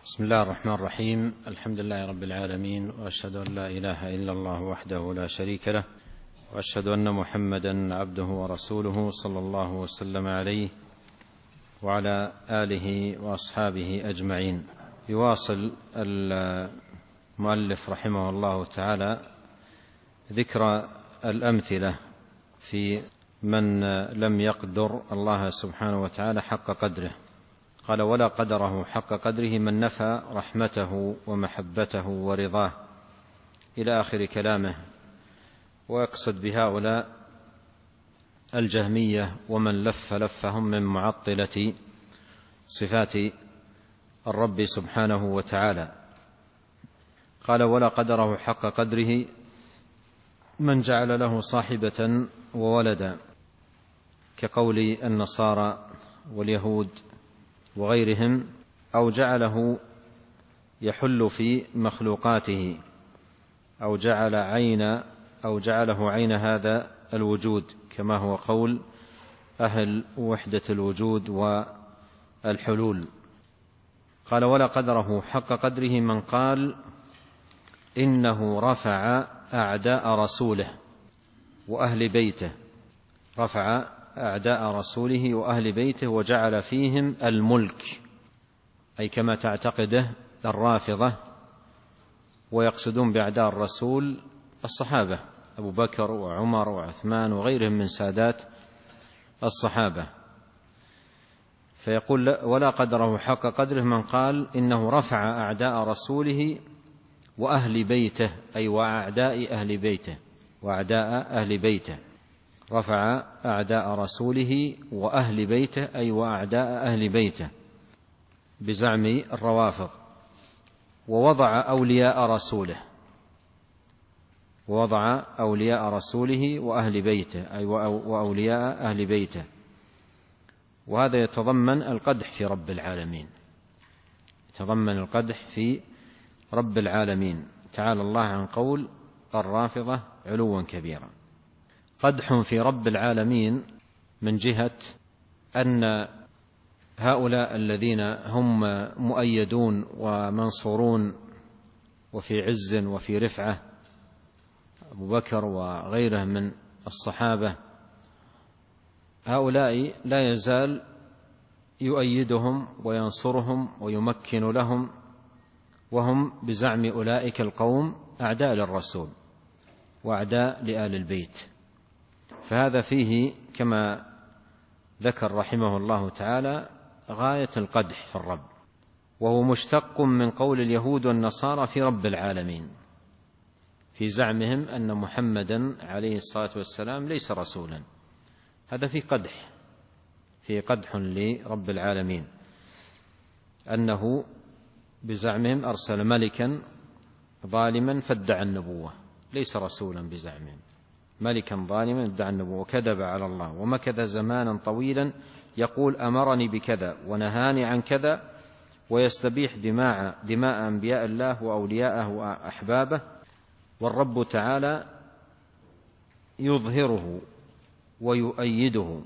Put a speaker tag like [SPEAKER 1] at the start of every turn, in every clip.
[SPEAKER 1] بسم الله الرحمن الرحيم. الحمد لله رب العالمين، وأشهد أن لا إله إلا الله وحده لا شريك له، وأشهد أن محمدا عبده ورسوله صلى الله وسلم عليه وعلى آله وأصحابه أجمعين. يواصل المؤلف رحمه الله تعالى ذكر الأمثلة في من لم يقدر الله سبحانه وتعالى حق قدره. قال: ولا قدره حق قدره من نفى رحمته ومحبته ورضاه، إلى آخر كلامه. ويقصد بهؤلاء الجهمية ومن لفهم من معطلة صفات الرب سبحانه وتعالى. قال: ولا قدره حق قدره من جعل له صاحبة وولدا، كقول النصارى واليهود وغيرهم، أو جعله يحل في مخلوقاته، أو جعله عين هذا الوجود، كما هو قول أهل وحدة الوجود والحلول. قال: ولا قدره حق قدره من قال إنه رفع أعداء رسوله وأهل بيته، رفع أعداء رسوله وأهل بيته وجعل فيهم الملك، أي كما تعتقده الرافضة. ويقصدون بأعداء الرسول الصحابة، أبو بكر وعمر وعثمان وغيرهم من سادات الصحابة. فيقول: ولا قدره حق قدره من قال إنه رفع أعداء رسوله وأهل بيته، أي وأعداء أهل بيته. رفع أعداء رسوله وأهل بيته، أي وأعداء أهل بيته، بزعم الروافض. ووضع أولياء رسوله وأهل بيته، أي وأولياء أهل بيته. وهذا يتضمن القدح في رب العالمين، تعالى الله عن قول الرافضة علوا كبيرا. قدح في رب العالمين من جهة أن هؤلاء الذين هم مؤيدون ومنصورون وفي عز وفي رفعة، أبو بكر وغيره من الصحابة، هؤلاء لا يزال يؤيدهم وينصرهم ويمكن لهم، وهم بزعم أولئك القوم أعداء للرسول وأعداء لآل البيت. فهذا فيه كما ذكر رحمه الله تعالى غاية القدح في الرب، وهو مشتق من قول اليهود والنصارى في رب العالمين، في زعمهم أن محمدا عليه الصلاة والسلام ليس رسولا. هذا فيه قدح لرب العالمين، أنه بزعمهم أرسل ملكا ظالما فادعى النبوة، ليس رسولا بزعمهم، ملكا ظالما ادعى النبوة وكذب على الله، ومكث زمانا طويلا يقول أمرني بكذا ونهاني عن كذا، ويستبيح دماء أنبياء الله وأولياءه وأحبابه. والرب تعالى يظهره ويؤيده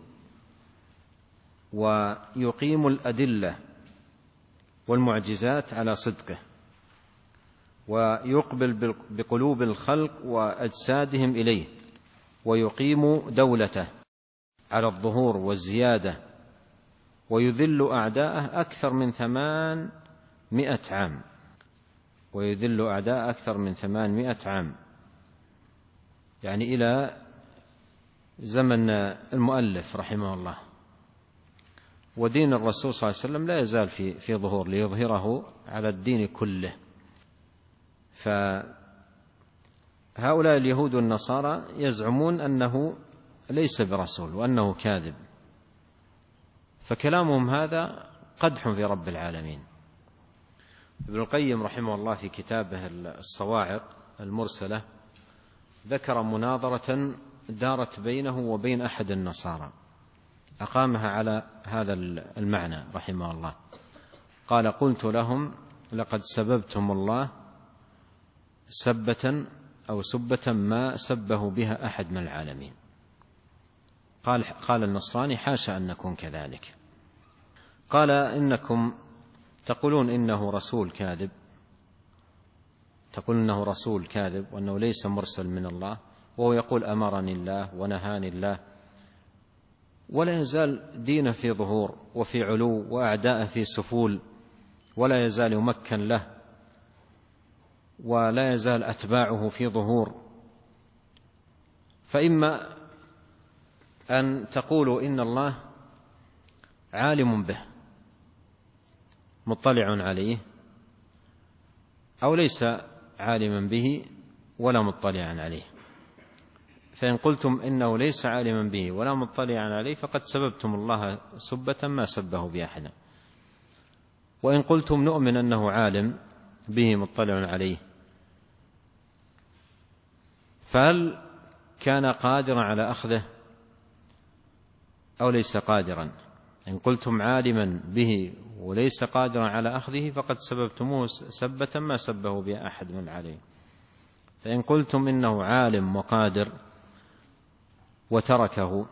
[SPEAKER 1] ويقيم الأدلة والمعجزات على صدقه، ويقبل بقلوب الخلق وأجسادهم إليه، ويقيم دولته على الظهور والزيادة، ويذل أعداءه أكثر من 800 عام، يعني إلى زمن المؤلف رحمه الله. ودين الرسول صلى الله عليه وسلم لا يزال في ظهور ليظهره على الدين كله. فهؤلاء اليهود والنصارى يزعمون أنه ليس برسول وأنه كاذب، فكلامهم هذا قدح في رب العالمين. ابن القيم رحمه الله في كتابه الصواعق المرسلة ذكر مناظرة دارت بينه وبين أحد النصارى، أقامها على هذا المعنى رحمه الله. قال: قلت لهم: لقد سببتم الله سبة ما سبه بها أحد من العالمين. قال النصراني: حاشا أن نكون كذلك. قال: إنكم تقولون إنه رسول كاذب، تقول إنه رسول كاذب وأنه ليس مرسل من الله، وهو يقول أمرني الله ونهاني الله، ولا يزال دينه في ظهور وفي علو وأعداءه في سفول، ولا يزال يمكن له، ولا يزال أتباعه في ظهور. فإما أن تقولوا إن الله عالم به مطلع عليه، أو ليس عالما به ولا مطلعا عليه. فإن قلتم إنه ليس عالما به ولا مطلعا عليه فقد سببتم الله سبة ما سبه بأحد. وإن قلتم نؤمن أنه عالم به مطلع عليه، فهل كان قادرا على أخذه أو ليس قادرا؟ إن قلتم عالما به وليس قادرا على أخذه فقد سببتموه سبة ما سبه بها أحد من عليه. فإن قلتم إنه عالم وقادر وتركه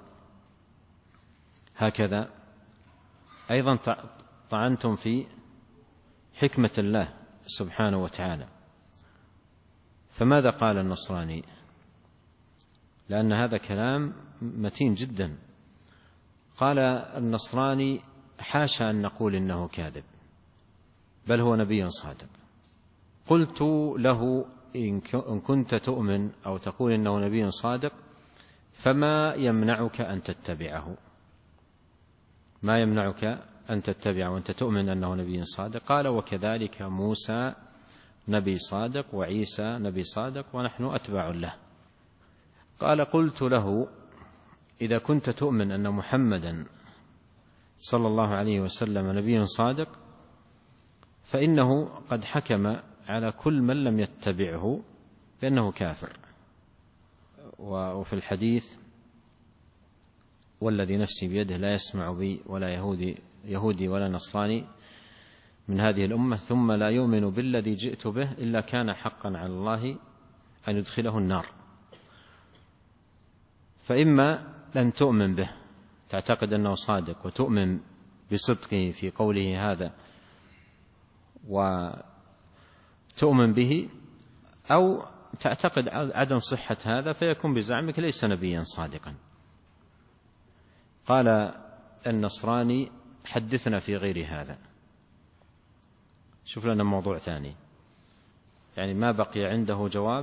[SPEAKER 1] هكذا أيضا طعنتم في حكمة الله سبحانه وتعالى. فماذا قال النصراني؟ لأن هذا كلام متين جدا. قال النصراني: حاشا أن نقول إنه كاذب، بل هو نبي صادق. قلت له: إن كنت تؤمن أو تقول إنه نبي صادق فما يمنعك أن تتبعه؟ ما يمنعك أن تتبعه وأنت تؤمن أنه نبي صادق؟ قال: وكذلك موسى نبي صادق وعيسى نبي صادق ونحن أتباع له. قال: قلت له: إذا كنت تؤمن أن محمدا صلى الله عليه وسلم نبي صادق فإنه قد حكم على كل من لم يتبعه بأنه كافر. وفي الحديث: والذي نفسي بيده لا يسمع بي ولا يهودي ولا نصراني من هذه الأمة ثم لا يؤمن بالذي جئت به إلا كان حقا على الله أن يدخله النار. فإما لن تؤمن به، تعتقد أنه صادق وتؤمن بصدقه في قوله هذا وتؤمن به، أو تعتقد عدم صحة هذا فيكون بزعمك ليس نبيا صادقا. قال النصراني: حدثنا في غير هذا. شوف لنا موضوع ثاني، يعني ما بقي عنده جواب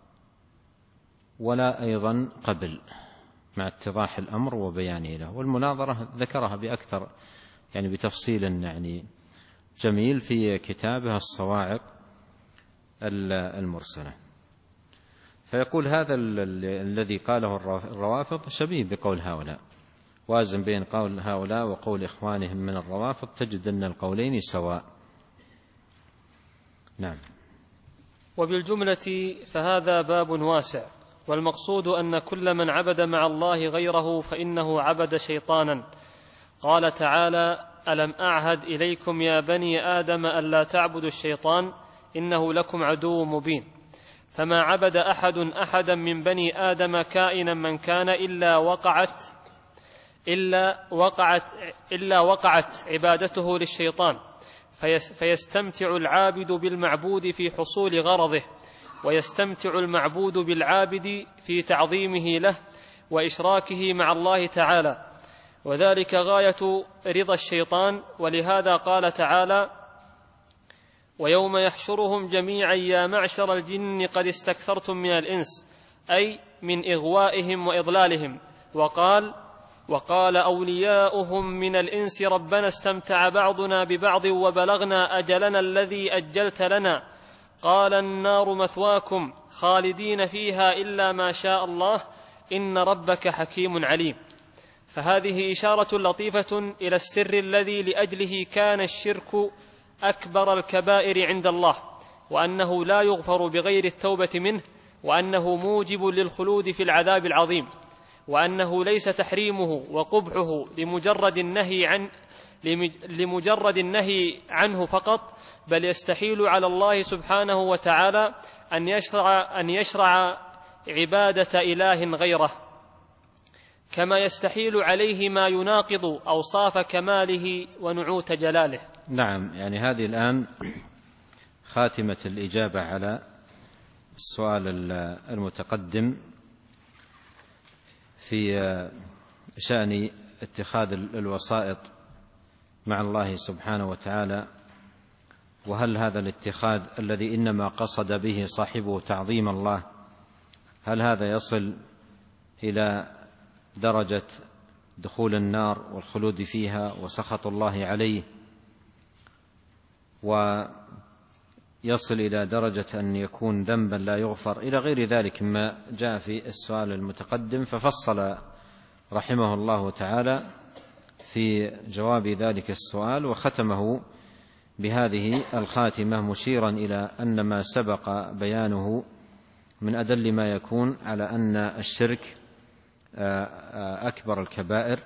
[SPEAKER 1] ولا أيضا قبل مع اتضاح الأمر وبيانه له. والمناظرة ذكرها بأكثر يعني بتفصيل يعني جميل في كتابه الصواعق المرسلة. فيقول: هذا الذي قاله الروافض شبيه بقول هؤلاء، وازن بين قول هؤلاء وقول إخوانهم من الروافض تجد أن القولين سواء. نعم.
[SPEAKER 2] وبالجملة فهذا باب واسع، والمقصود أن كل من عبد مع الله غيره فإنه عبد شيطانا. قال تعالى: ألم أعهد إليكم يا بني آدم ألا تعبدوا الشيطان إنه لكم عدو مبين. فما عبد أحد أحدا من بني آدم كائنا من كان إلا وقعت عبادته للشيطان، فيستمتع العابد بالمعبود في حصول غرضه، ويستمتع المعبود بالعابد في تعظيمه له وإشراكه مع الله تعالى، وذلك غاية رضا الشيطان. ولهذا قال تعالى: ويوم يحشرهم جميعا يا معشر الجن قد استكثرتم من الإنس، أي من إغوائهم وإضلالهم. وقال أولياؤهم من الإنس ربنا استمتع بعضنا ببعض وبلغنا أجلنا الذي أجلت لنا، قال النار مثواكم خالدين فيها إلا ما شاء الله إن ربك حكيم عليم. فهذه إشارة لطيفة إلى السر الذي لأجله كان الشرك أكبر الكبائر عند الله، وأنه لا يغفر بغير التوبة منه، وأنه موجب للخلود في العذاب العظيم، وأنه ليس تحريمه وقبحه لمجرد النهي عنه فقط، بل يستحيل على الله سبحانه وتعالى أن يشرع عبادة إله غيره، كما يستحيل عليه ما يناقض أوصاف كماله ونعوت جلاله.
[SPEAKER 1] نعم، يعني هذه الآن خاتمة الإجابة على السؤال المتقدم في شأن اتخاذ الوسائط مع الله سبحانه وتعالى، وهل هذا الاتخاذ الذي إنما قصد به صاحبه تعظيم الله، هل هذا يصل إلى درجة دخول النار والخلود فيها وسخط الله عليه، ويصل إلى درجة أن يكون ذنبا لا يغفر، إلى غير ذلك مما جاء في السؤال المتقدم. ففصل رحمه الله تعالى في جواب ذلك السؤال، وختمه بهذه الخاتمة مشيرا إلى أن ما سبق بيانه من أدل ما يكون على أن الشرك أكبر الكبائر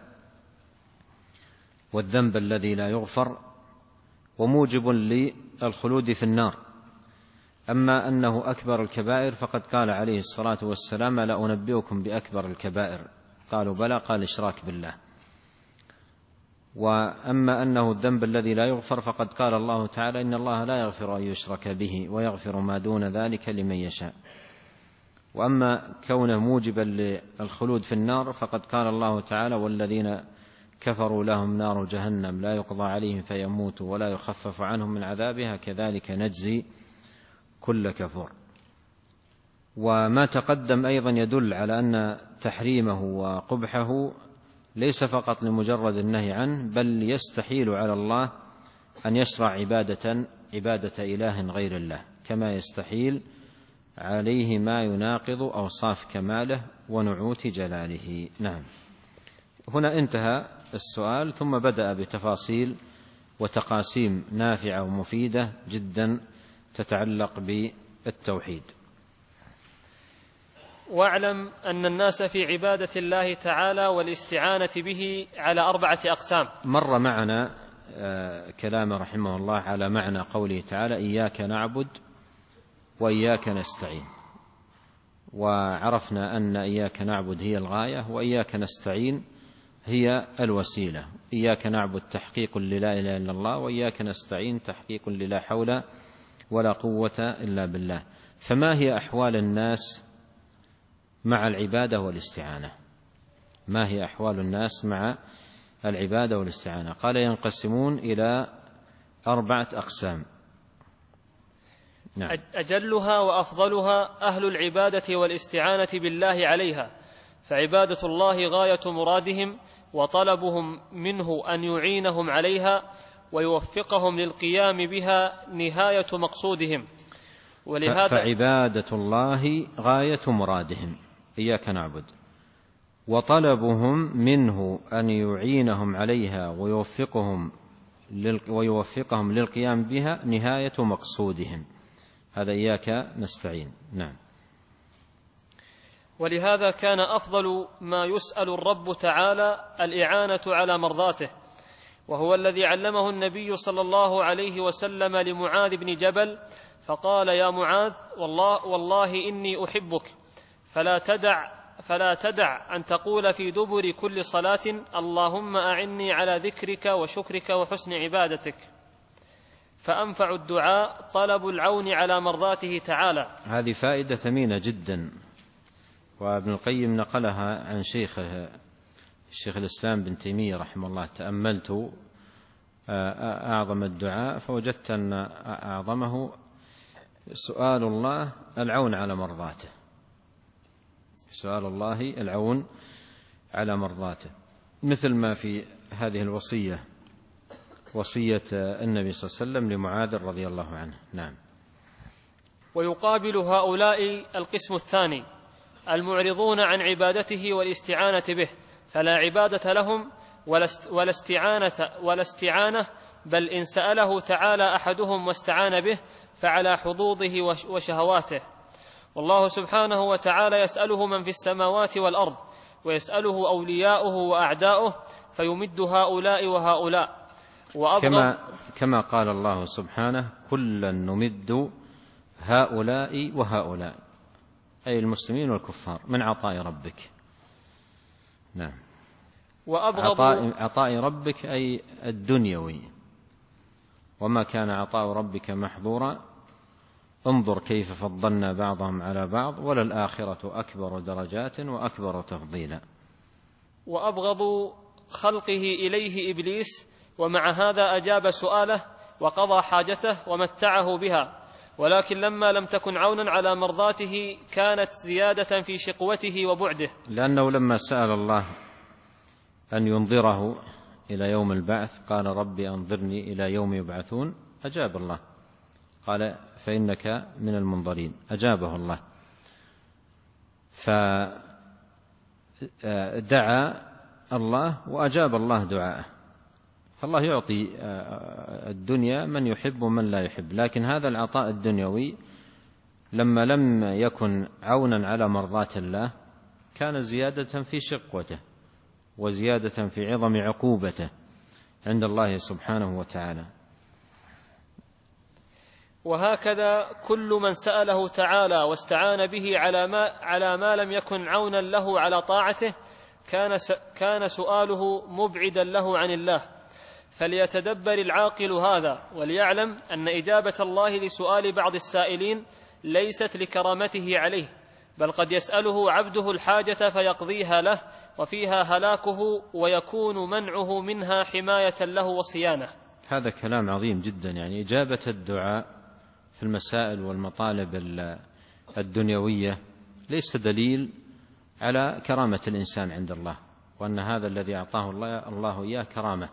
[SPEAKER 1] والذنب الذي لا يغفر وموجب للخلود في النار. أما أنه أكبر الكبائر فقد قال عليه الصلاة والسلام: لا أنبئكم بأكبر الكبائر؟ قالوا بلى، قال: إشراك بالله. وأما أنه الذنب الذي لا يغفر فقد قال الله تعالى: إن الله لا يغفر أن يشرك به ويغفر ما دون ذلك لمن يشاء. وأما كونه موجبا للخلود في النار فقد قال الله تعالى: والذين كفروا لهم نار جهنم لا يقضى عليهم فيموتوا ولا يخفف عنهم من عذابها كذلك نجزي كل كفور. وما تقدم أيضا يدل على أن تحريمه وقبحه ليس فقط لمجرد النهي عنه، بل يستحيل على الله أن يشرع عبادة إله غير الله، كما يستحيل عليه ما يناقض أوصاف كماله ونعوت جلاله. نعم. هنا انتهى السؤال، ثم بدأ بتفاصيل وتقاسيم نافعة ومفيدة جدا تتعلق بالتوحيد.
[SPEAKER 2] واعلم أن الناس في عبادة الله تعالى والاستعانة به على 4 أقسام.
[SPEAKER 1] مر معنا كلام رحمه الله على معنى قوله تعالى: إياك نعبد وإياك نستعين، وعرفنا أن إياك نعبد هي الغاية وإياك نستعين هي الوسيلة. إياك نعبد تحقيق للا إله إلا الله، وإياك نستعين تحقيق للا حول ولا قوة إلا بالله. فما هي أحوال الناس مع العبادة والاستعانة؟ ما هي أحوال الناس مع العبادة والاستعانة؟ قال: ينقسمون إلى 4 أقسام. نعم.
[SPEAKER 2] أجلها وأفضلها أهل العبادة والاستعانة بالله عليها، فعبادة الله غاية مرادهم، وطلبهم منه أن يعينهم عليها ويوفقهم للقيام بها نهاية مقصودهم. ولهذا
[SPEAKER 1] فعبادة الله غاية مرادهم، إياك نعبد، وطلبهم منه أن يعينهم عليها ويوفقهم للقيام بها نهاية مقصودهم، هذا إياك نستعين. نعم.
[SPEAKER 2] ولهذا كان أفضل ما يسأل الرب تعالى الإعانة على مرضاته، وهو الذي علمه النبي صلى الله عليه وسلم لمعاذ بن جبل، فقال: يا معاذ، والله إني أحبك، فلا تدع أن تقول في دبر كل صلاة: اللهم أعني على ذكرك وشكرك وحسن عبادتك. فأنفع الدعاء طلب العون على مرضاته تعالى.
[SPEAKER 1] هذه فائدة ثمينة جدا، وابن القيم نقلها عن شيخه الشيخ الإسلام بن تيمية رحمه الله. تأملت أعظم الدعاء فوجدت أن أعظمه سؤال الله العون على مرضاته، سؤال الله العون على مرضاته، مثل ما في هذه الوصية، وصية النبي صلى الله عليه وسلم لمعاذ رضي الله عنه. نعم.
[SPEAKER 2] ويقابل هؤلاء القسم الثاني المعرضون عن عبادته والاستعانة به، فلا عبادة لهم ولا استعانة، بل إن سأله تعالى أحدهم واستعان به فعلى حظوظه وشهواته. والله سبحانه وتعالى يسأله من في السماوات والأرض، ويسأله أولياؤه وأعداؤه، فيمد هؤلاء وهؤلاء.
[SPEAKER 1] كما قال الله سبحانه: كلا نمد هؤلاء وهؤلاء، أي المسلمين والكفار، من عطاء ربك. نعم. عطاء ربك أي الدنيوي، وما كان عطاء ربك محظورا انظر كيف فضلنا بعضهم على بعض وللآخرة أكبر درجات وأكبر تفضيلا.
[SPEAKER 2] وأبغض خلقه إليه إبليس، ومع هذا أجاب سؤاله وقضى حاجته ومتعه بها، ولكن لما لم تكن عونا على مرضاته كانت زيادة في شقوته وبعده،
[SPEAKER 1] لأنه لما سأل الله أن ينظره إلى يوم البعث قال رب أنظرني إلى يوم يبعثون، أجاب الله، قال فإنك من المنظرين، أجابه الله، فدعا الله وأجاب الله دعاءه. فالله يعطي الدنيا من يحب ومن لا يحب، لكن هذا العطاء الدنيوي لما لم يكن عونا على مرضاة الله كان زيادة في شقوته وزيادة في عظم عقوبته عند الله سبحانه وتعالى.
[SPEAKER 2] وهكذا كل من سأله تعالى واستعان به على ما لم يكن عونا له على طاعته كان سؤاله مبعدا له عن الله. فليتدبر العاقل هذا وليعلم أن إجابة الله لسؤال بعض السائلين ليست لكرامته عليه، بل قد يسأله عبده الحاجة فيقضيها له وفيها هلاكه ويكون منعه منها حماية له وصيانة.
[SPEAKER 1] هذا كلام عظيم جدا، يعني إجابة الدعاء في المسائل والمطالب الدنيوية ليس دليل على كرامة الإنسان عند الله، وأن هذا الذي أعطاه الله إياه كرامة.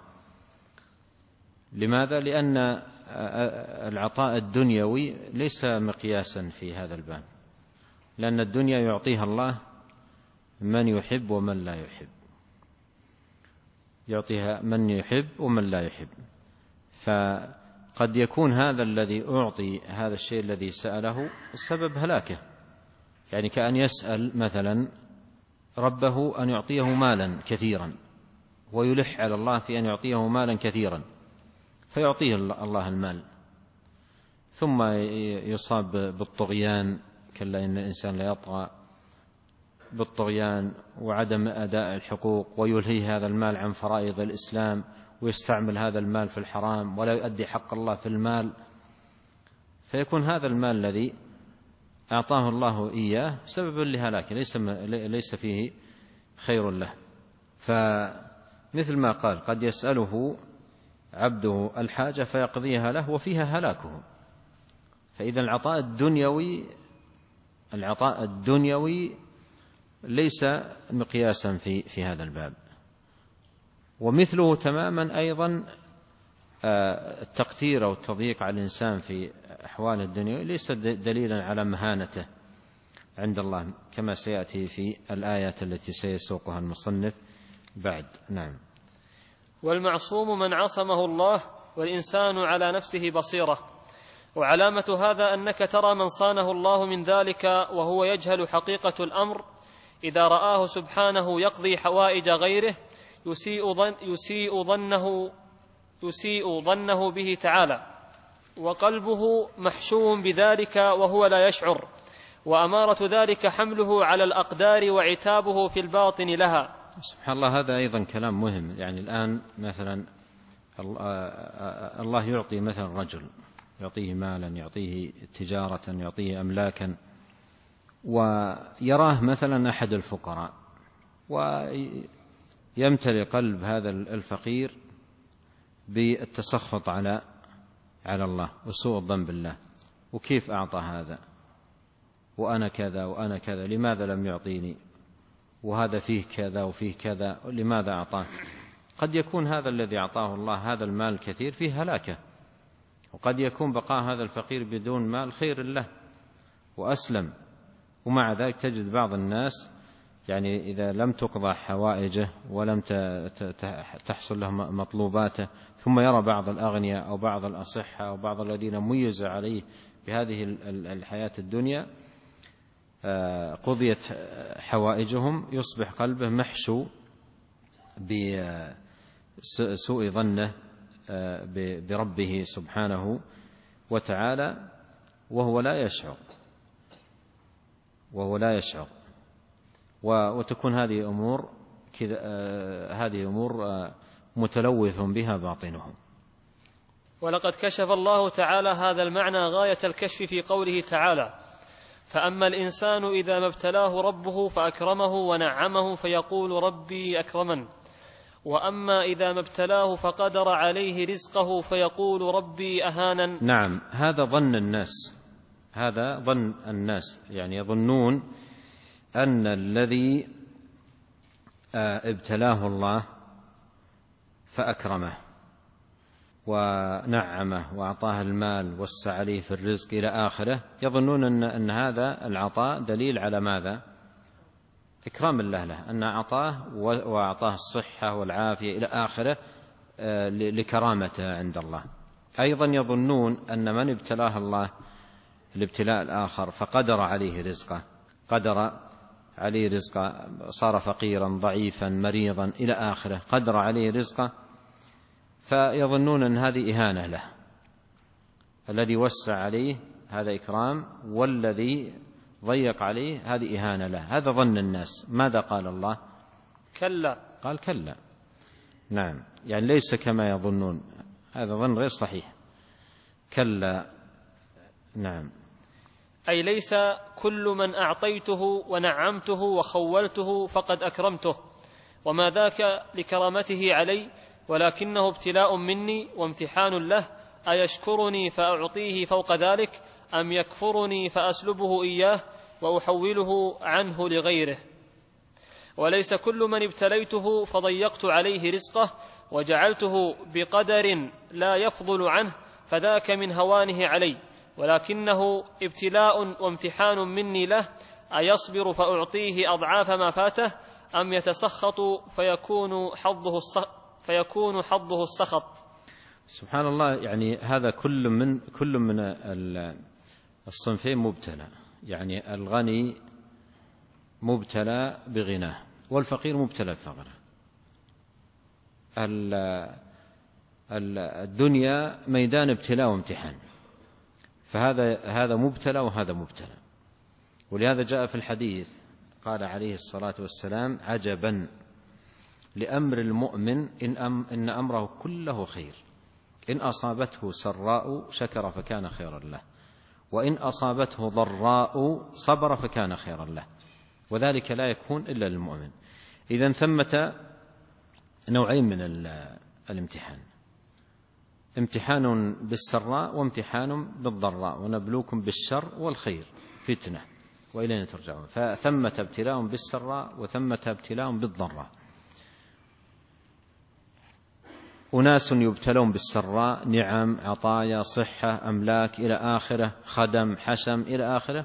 [SPEAKER 1] لماذا؟ لأن العطاء الدنيوي ليس مقياسا في هذا الباب، لأن الدنيا يعطيها الله من يحب ومن لا يحب، يعطيها من يحب ومن لا يحب. فقد يكون هذا الذي أعطي هذا الشيء الذي سأله سبب هلاكه، يعني كأن يسأل مثلا ربه أن يعطيه مالا كثيرا ويلح على الله في أن يعطيه مالا كثيرا فيعطيه الله المال، ثم يصاب بالطغيان، كلا إن الإنسان لا يطغى، بالطغيان وعدم أداء الحقوق، ويلهي هذا المال عن فرائض الإسلام ويستعمل هذا المال في الحرام ولا يؤدي حق الله في المال، فيكون هذا المال الذي أعطاه الله إياه سببا لهلاكه، ليس فيه خير له. فمثل ما قال قد يسأله عبده الحاجة فيقضيها له وفيها هلاكه. فإذا العطاء الدنيوي ليس مقياسا في هذا الباب. ومثله تماما أيضا التقتير أو التضييق على الإنسان في أحوال الدنيا ليس دليلا على مهانته عند الله، كما سيأتي في الآيات التي سيسوقها المصنف بعد. نعم.
[SPEAKER 2] والمعصوم من عصمه الله، والإنسان على نفسه بصيرة. وعلامة هذا أنك ترى من صانه الله من ذلك وهو يجهل حقيقة الأمر إذا رآه سبحانه يقضي حوائج غيره يسيء ظنه به تعالى، وقلبه محشو بذلك وهو لا يشعر، وأمارة ذلك حمله على الأقدار وعتابه في الباطن لها.
[SPEAKER 1] سبحان الله، هذا أيضا كلام مهم. يعني الآن مثلا الله يعطي مثلا رجل، يعطيه مالا، يعطيه تجارة، يعطيه أملاكا، ويراه مثلا أحد الفقراء، ويمتلئ قلب هذا الفقير بالتسخط على الله وسوء الظن بالله، وكيف أعطى هذا وأنا كذا وأنا كذا، لماذا لم يعطيني، وهذا فيه كذا وفيه كذا، لماذا أعطاه؟ قد يكون هذا الذي أعطاه الله هذا المال الكثير فيه هلاكه، وقد يكون بقاء هذا الفقير بدون مال خير له وأسلم. ومع ذلك تجد بعض الناس يعني إذا لم تقضى حوائجه ولم تحصل له مطلوباته، ثم يرى بعض الأغنياء أو بعض الأصحة أو بعض الذين ميز عليه بهذه الحياة الدنيا قضيت حوائجهم، يصبح قلبه محشو بسوء ظنه بربه سبحانه وتعالى وهو لا يشعر. وتكون هذه أمور متلوث بها باطنهم.
[SPEAKER 2] ولقد كشف الله تعالى هذا المعنى غاية الكشف في قوله تعالى: فأما الإنسان إذا ما ابتلاه ربه فأكرمه ونعمه فيقول ربي أكرمن، وأما إذا ما ابتلاه فقدر عليه رزقه فيقول ربي أهانن.
[SPEAKER 1] نعم، هذا ظن الناس، يعني يظنون أن الذي ابتلاه الله فأكرمه ونعمه وأعطاه المال وسع عليه في الرزق إلى آخره، يظنون أن هذا العطاء دليل على ماذا؟ إكرام الله له، أن أعطاه وأعطاه الصحة والعافية إلى آخره لكرامته عند الله. أيضا يظنون أن من ابتلاه الله الابتلاء الآخر فقدر عليه رزقه، صار فقيرا ضعيفا مريضا إلى آخره، قدر عليه رزقه، فيظنون أن هذه إهانة له. الذي وسع عليه هذا إكرام، والذي ضيق عليه هذه إهانة له. هذا ظن الناس. ماذا قال الله؟
[SPEAKER 2] كلا.
[SPEAKER 1] قال كلا. نعم، يعني ليس كما يظنون، هذا ظن غير صحيح. كلا. نعم،
[SPEAKER 2] أي ليس كل من أعطيته ونعمته وخولته فقد أكرمته، وما ذاك لكرامته علي، ولكنه ابتلاء مني وامتحان له، أيشكرني فأعطيه فوق ذلك أم يكفرني فأسلبه إياه وأحوله عنه لغيره. وليس كل من ابتليته فضيقت عليه رزقه وجعلته بقدر لا يفضل عنه فذاك من هوانه علي، ولكنه ابتلاء وامتحان مني له، أيصبر فأعطيه أضعاف ما فاته أم يتسخط فيكون حظه السخط.
[SPEAKER 1] سبحان الله. يعني هذا كل من الصنفين مبتلى، يعني الغني مبتلى بغناه والفقير مبتلى بفقره. الدنيا ميدان ابتلاء وامتحان، فهذا مبتلى وهذا مبتلى. ولهذا جاء في الحديث قال عليه الصلاة والسلام: عجبا لأمر المؤمن إن أمره كله خير، إن أصابته سراء شكر فكان خيرا له، وإن أصابته ضراء صبر فكان خيرا له، وذلك لا يكون إلا للمؤمن. إذن ثمة نوعين من الامتحان: امتحان بالسراء وامتحان بالضراء، ونبلوكم بالشر والخير فتنة وإلينا ترجعون. فثمة ابتلاء بالسراء وثمة ابتلاء بالضراء. أناس يبتلون بالسراء، نعم، عطايا، صحة، أملاك إلى آخره، خدم، حشم إلى آخره.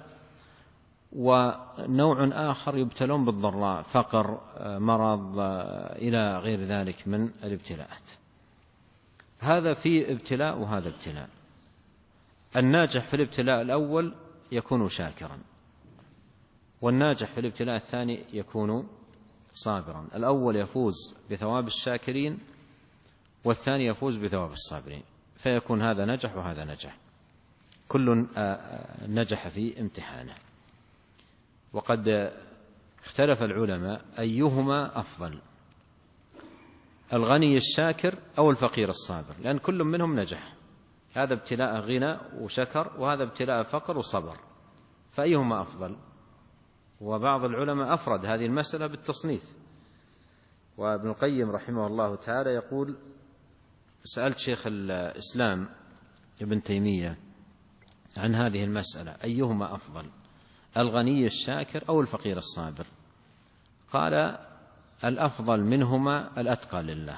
[SPEAKER 1] ونوع آخر يبتلون بالضراء، فقر، مرض إلى غير ذلك من الابتلاءات. هذا في ابتلاء وهذا ابتلاء. الناجح في الابتلاء الأول يكون شاكرا، والناجح في الابتلاء الثاني يكون صابرا. الأول يفوز بثواب الشاكرين، والثاني يفوز بثواب الصابرين، فيكون هذا نجح وهذا نجح، كل نجح في امتحانه. وقد اختلف العلماء أيهما أفضل، الغني الشاكر أو الفقير الصابر، لأن كل منهم نجح. هذا ابتلاء غنى وشكر، وهذا ابتلاء فقر وصبر، فأيهما أفضل؟ وبعض العلماء أفرد هذه المسألة بالتصنيف. وابن القيم رحمه الله تعالى يقول: سألت شيخ الإسلام ابن تيمية عن هذه المسألة، أيهما أفضل، الغني الشاكر أو الفقير الصابر؟ قال: الأفضل منهما الأتقى لله.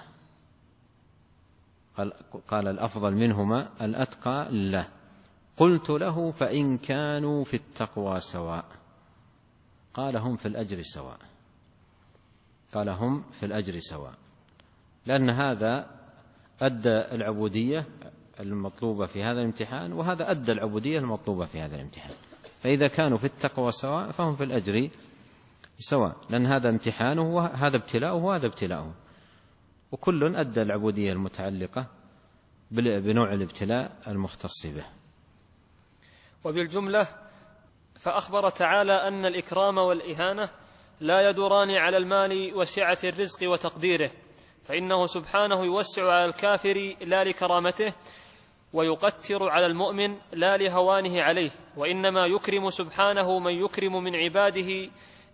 [SPEAKER 1] قال: الأفضل منهما الأتقى لله. قلت له: فإن كانوا في التقوى سواء؟ قال: هم في الأجر سواء. قال: هم في الأجر سواء، لأن هذا أدى العبودية المطلوبة في هذا الامتحان، وهذا أدى العبودية المطلوبة في هذا الامتحان. فإذا كانوا في التقوى سواء فهم في الأجر سواء، لأن هذا امتحانه وهذا ابتلاؤه وهذا ابتلاؤه، وكل أدى العبودية المتعلقة بنوع الابتلاء المختص به.
[SPEAKER 2] وبالجملة فأخبر تعالى أن الإكرام والإهانة لا يدوران على المال وسعة الرزق وتقديره، فإنه سبحانه يوسع على الكافر لا لكرامته، ويقتر على المؤمن لا لهوانه عليه، وإنما يكرم سبحانه من يكرم من عباده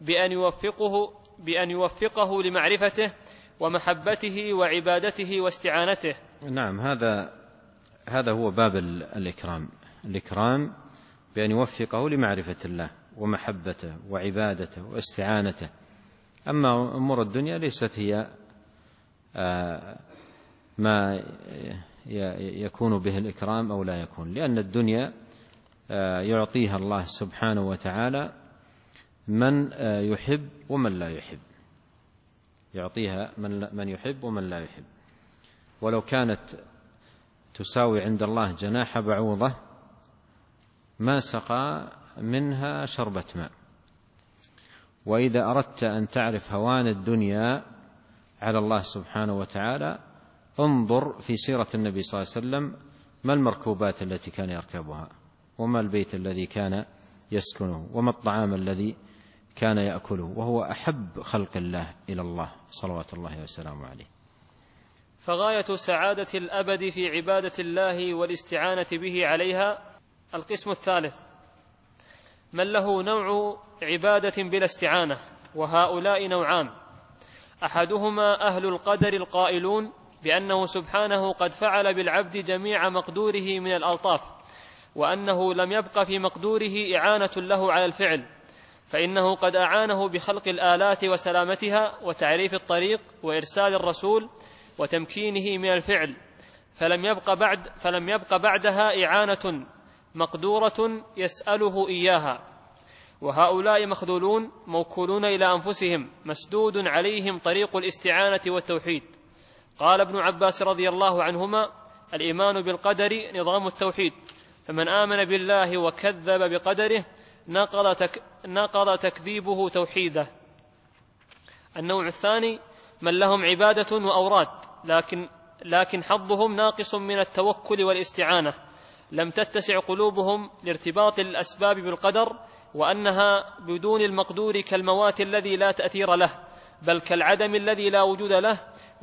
[SPEAKER 2] بأن يوفقه لمعرفته ومحبته وعبادته واستعانته.
[SPEAKER 1] نعم، هذا هو باب الإكرام بأن يوفقه لمعرفة الله ومحبته وعبادته واستعانته. أما أمور الدنيا ليست هي ما يكون به الإكرام أو لا يكون، لأن الدنيا يعطيها الله سبحانه وتعالى من يحب ومن لا يحب، يعطيها من يحب ومن لا يحب. ولو كانت تساوي عند الله جناح بعوضة ما سقى منها شربة ماء. وإذا أردت أن تعرف هوان الدنيا على الله سبحانه وتعالى انظر في سيرة النبي صلى الله عليه وسلم ما المركوبات التي كان يركبها، وما البيت الذي كان يسكنه، وما الطعام الذي كان يأكله، وهو أحب خلق الله إلى الله صلوات الله وسلامه عليه.
[SPEAKER 2] فغاية سعادة الأبد في عبادة الله والاستعانة به عليها. القسم الثالث: من له نوع عبادة بلا استعانة، وهؤلاء نوعان: أحدهما أهل القدر القائلون بأنه سبحانه قد فعل بالعبد جميع مقدوره من الألطاف، وأنه لم يبق في مقدوره إعانة له على الفعل، فإنه قد أعانه بخلق الآلات وسلامتها وتعريف الطريق وإرسال الرسول وتمكينه من الفعل، فلم يبق بعدها إعانة مقدورة يسأله إياها. وهؤلاء مخذولون موكولون إلى أنفسهم، مسدود عليهم طريق الاستعانة والتوحيد. قال ابن عباس رضي الله عنهما: الإيمان بالقدر نظام التوحيد، فمن آمن بالله وكذب بقدره نقض تكذيبه توحيده. النوع الثاني: من لهم عبادة وأوراد لكن حظهم ناقص من التوكل والاستعانة، لم تتسع قلوبهم لارتباط الأسباب بالقدر، وأنها بدون المقدور كالموات الذي لا تأثير له، بل كالعدم الذي لا وجود له،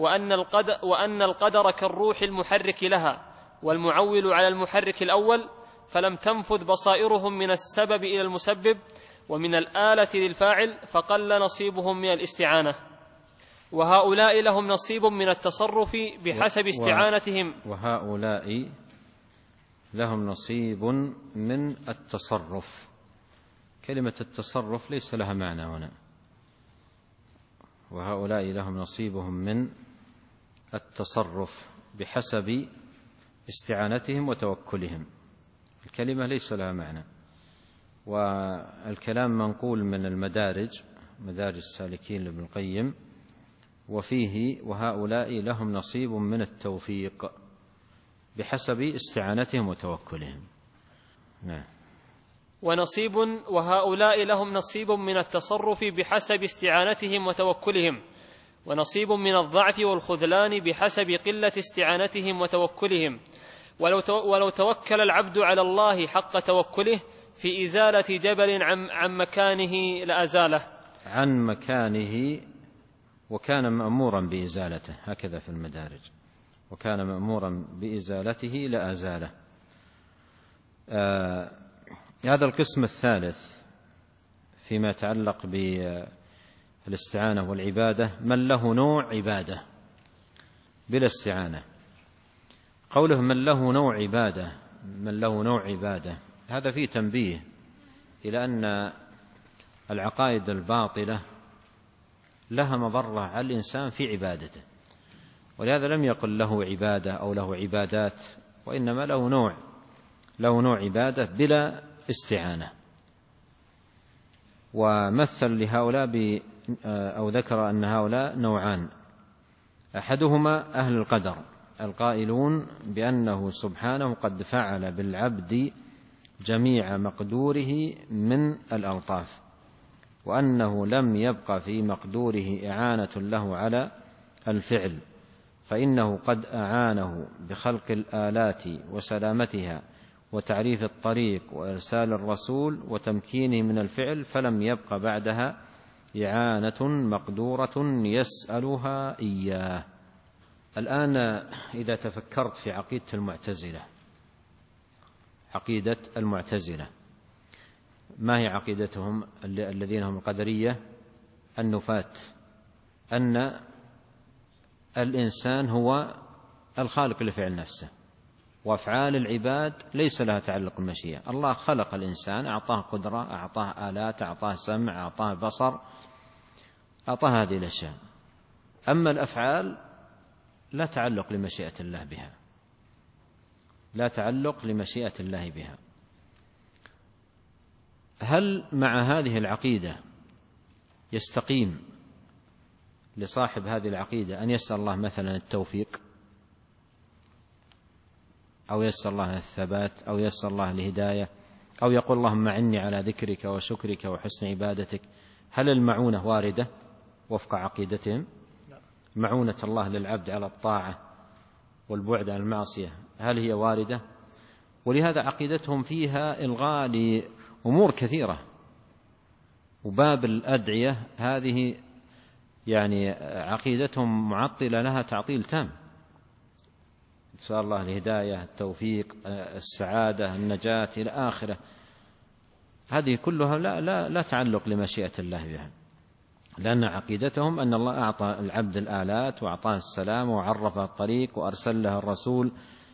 [SPEAKER 2] وأن القدر كالروح المحرك لها والمعول على المحرك الأول، فلم تنفذ بصائرهم من السبب إلى المسبب ومن الآلة للفاعل، فقل نصيبهم من الاستعانة. وهؤلاء لهم نصيب من التصرف بحسب استعانتهم.
[SPEAKER 1] وهؤلاء لهم نصيب من التصرف. كلمة التصرف ليس لها معنى هنا. وهؤلاء لهم نصيبهم من التصرف بحسب استعانتهم وتوكلهم. الكلمة ليس لها معنى، والكلام منقول من المدارج، مدارج السالكين لابن القيم، وفيه وهؤلاء لهم نصيب من التوفيق بحسب استعانتهم وتوكلهم. نعم.
[SPEAKER 2] وهؤلاء لهم نصيب من التصرف بحسب استعانتهم وتوكلهم، ونصيب من الضعف والخذلان بحسب قلة استعانتهم وتوكلهم. ولو توكل العبد على الله حق توكله في إزالة جبل عن مكانه لأزاله.
[SPEAKER 1] عن مكانه، وكان مأمورا بإزالته، هكذا في المدارج، وكان مأمورا بإزالته لأزاله. هذا القسم الثالث فيما يتعلق بالاستعانة والعبادة: من له نوع عبادة بلا استعانة. قوله من له نوع عبادة، من له نوع عبادة، هذا فيه تنبيه إلى أن العقائد الباطلة لها مضرة على الإنسان في عبادته، ولهذا لم يقل له عبادة أو له عبادات، وإنما له نوع عبادة بلا استعانة. ومثل لهؤلاء أو ذكر أن هؤلاء نوعان: أحدهما أهل القدر القائلون بأنه سبحانه قد فعل بالعبد جميع مقدوره من الألطاف، وأنه لم يبق في مقدوره إعانة له على الفعل، فإنه قد أعانه بخلق الآلات وسلامتها وتعريف الطريق وإرسال الرسول وتمكينه من الفعل، فلم يبق بعدها إعانة مقدورة يسألها إياه. الآن إذا تفكرت في عقيدة المعتزلة عقيدة المعتزلة. ما هي عقيدتهم الذين هم القدرية النفاة؟ أن الإنسان هو الخالق لفعل نفسه، وأفعال العباد ليس لها تعلق بالمشيئة. الله خلق الإنسان، أعطاه قدرة، أعطاه آلات، أعطاه سمع، أعطاه بصر، أعطاه هذه الأشياء. أما الأفعال لا تعلق لمشيئة الله بها، لا تعلق لمشيئة الله بها. هل مع هذه العقيدة يستقيم لصاحب هذه العقيدة أن يسأل الله مثلا التوفيق، أو يسأل الله الثبات، أو يسأل الله الهداية، أو يقول اللهم أعني على ذكرك وشكرك وحسن عبادتك؟ هل المعونة واردة وفق عقيدتهم؟ معونة الله للعبد على الطاعة والبعد عن المعصية هل هي واردة؟ ولهذا عقيدتهم فيها إلغاء لأمور كثيرة. وباب الأدعية هذه يعني عقيدتهم معطلة لها تعطيل تام. سأل الله الهداية، التوفيق، السعادة، النجاة إلى آخره، هذه كلها لا تعلق لمشيئة الله بها، لأن عقيدتهم أن الله أعطى العبد الآلات وأعطاه السلام وعرفه الطريق وأرسل له الرسول